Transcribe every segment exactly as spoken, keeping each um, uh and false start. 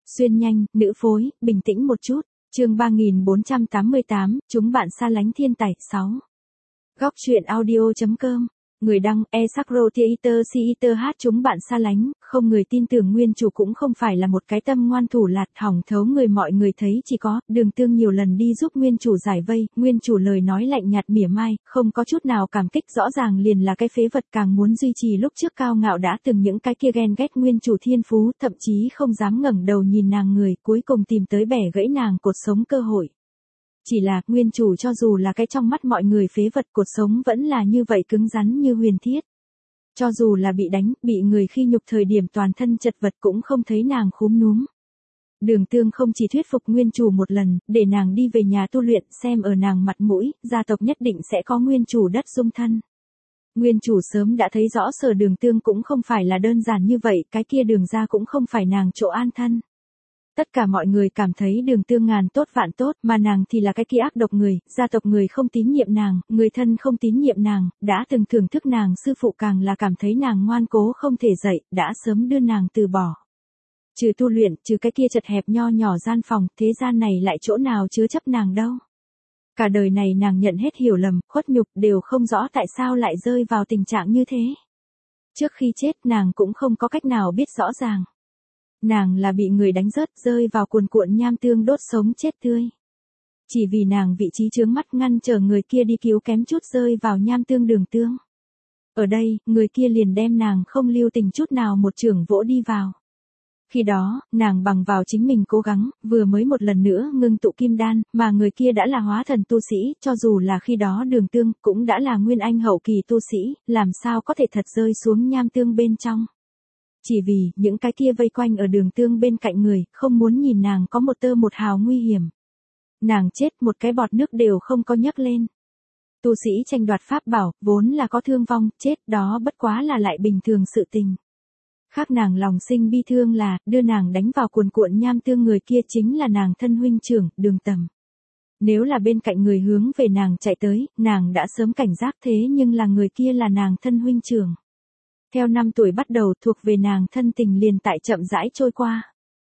Xuyên nhanh, nữ phối, bình tĩnh một chút. Chương ba nghìn bốn trăm tám mươi tám, chúng bạn xa lánh thiên tài. sáu. Góc truyện audio.com. Người đăng, Esakro Theater Theater hát chúng bạn xa lánh, không người tin tưởng nguyên chủ cũng không phải là một cái tâm ngoan thủ lạt hỏng thấu người mọi người thấy chỉ có, Đường Tương nhiều lần đi giúp nguyên chủ giải vây, nguyên chủ lời nói lạnh nhạt mỉa mai, không có chút nào cảm kích rõ ràng liền là cái phế vật càng muốn duy trì lúc trước cao ngạo đã từng những cái kia ghen ghét nguyên chủ thiên phú, thậm chí không dám ngẩng đầu nhìn nàng người, cuối cùng tìm tới bẻ gãy nàng cột sống cơ hội. Chỉ là, nguyên chủ cho dù là cái trong mắt mọi người phế vật cột sống vẫn là như vậy cứng rắn như huyền thiết. Cho dù là bị đánh, bị người khi nhục thời điểm toàn thân chật vật cũng không thấy nàng khúm núm. Đường Tương không chỉ thuyết phục nguyên chủ một lần, để nàng đi về nhà tu luyện xem ở nàng mặt mũi, gia tộc nhất định sẽ có nguyên chủ đất dung thân. Nguyên chủ sớm đã thấy rõ Sở Đường Tương cũng không phải là đơn giản như vậy, cái kia đường ra cũng không phải nàng chỗ an thân. Tất cả mọi người cảm thấy Đường Tương ngàn tốt vạn tốt, mà nàng thì là cái kia ác độc người, gia tộc người không tín nhiệm nàng, người thân không tín nhiệm nàng, đã từng thưởng thức nàng sư phụ càng là cảm thấy nàng ngoan cố không thể dậy, đã sớm đưa nàng từ bỏ. Trừ tu luyện, trừ cái kia chật hẹp nho nhỏ gian phòng, thế gian này lại chỗ nào chứa chấp nàng đâu. Cả đời này nàng nhận hết hiểu lầm, khuất nhục đều không rõ tại sao lại rơi vào tình trạng như thế. Trước khi chết nàng cũng không có cách nào biết rõ ràng. Nàng là bị người đánh rớt rơi vào cuồn cuộn nham tương đốt sống chết tươi. Chỉ vì nàng vị trí chướng mắt ngăn chờ người kia đi cứu kém chút rơi vào nham tương Đường Tương. Ở đây, người kia liền đem nàng không lưu tình chút nào một chưởng vỗ đi vào. Khi đó, nàng bằng vào chính mình cố gắng, vừa mới một lần nữa ngưng tụ kim đan, mà người kia đã là hóa thần tu sĩ, cho dù là khi đó Đường Tương cũng đã là nguyên anh hậu kỳ tu sĩ, làm sao có thể thật rơi xuống nham tương bên trong. Chỉ vì, những cái kia vây quanh ở Đường Tương bên cạnh người, không muốn nhìn nàng có một tơ một hào nguy hiểm. Nàng chết một cái bọt nước đều không có nhấc lên. Tu sĩ tranh đoạt pháp bảo, vốn là có thương vong, chết đó bất quá là lại bình thường sự tình. Khác nàng lòng sinh bi thương là, đưa nàng đánh vào cuồn cuộn nham tương người kia chính là nàng thân huynh trưởng, Đường Tầm. Nếu là bên cạnh người hướng về nàng chạy tới, nàng đã sớm cảnh giác thế nhưng là người kia là nàng thân huynh trưởng. Theo năm tuổi bắt đầu thuộc về nàng thân tình liền tại chậm rãi trôi qua.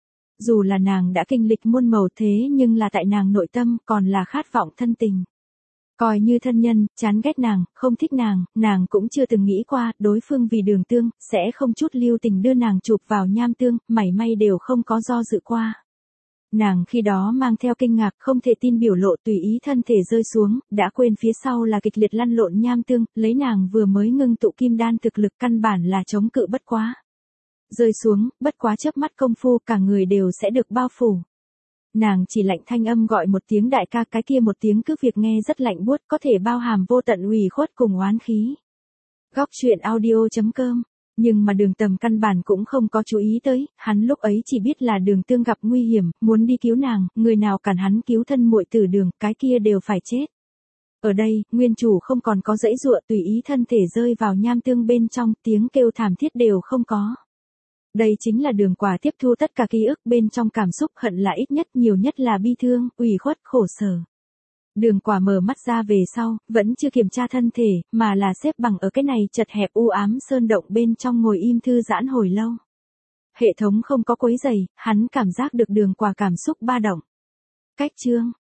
Dù là nàng đã kinh lịch muôn màu thế nhưng là tại nàng nội tâm còn là khát vọng thân tình. Coi như thân nhân, chán ghét nàng, không thích nàng, nàng cũng chưa từng nghĩ qua đối phương vì Đường Tương, sẽ không chút lưu tình đưa nàng chụp vào nham tương, mảy may đều không có do dự qua. Nàng khi đó mang theo kinh ngạc không thể tin biểu lộ tùy ý thân thể rơi xuống, đã quên phía sau là kịch liệt lăn lộn nham tương, lấy nàng vừa mới ngưng tụ kim đan thực lực căn bản là chống cự bất quá. Rơi xuống, bất quá chớp mắt công phu cả người đều sẽ được bao phủ. Nàng chỉ lạnh thanh âm gọi một tiếng đại ca, cái kia một tiếng cứ việc nghe rất lạnh buốt có thể bao hàm vô tận ủy khuất cùng oán khí. Góc truyện audio.com. Nhưng mà Đường Tầm căn bản cũng không có chú ý tới, hắn lúc ấy chỉ biết là Đường Tương gặp nguy hiểm, muốn đi cứu nàng, người nào cản hắn cứu thân muội tử Đường, cái kia đều phải chết. Ở đây, nguyên chủ không còn có dãy dụa tùy ý thân thể rơi vào nham tương bên trong, tiếng kêu thảm thiết đều không có. Đây chính là Đường Quả tiếp thu tất cả ký ức bên trong cảm xúc hận là ít nhất nhiều nhất là bi thương, ủy khuất, khổ sở. Đường Quả mở mắt ra về sau, vẫn chưa kiểm tra thân thể, mà là xếp bằng ở cái này chật hẹp u ám sơn động bên trong ngồi im thư giãn hồi lâu. Hệ thống không có quấy rầy, hắn cảm giác được Đường Quả cảm xúc ba động. Cách chương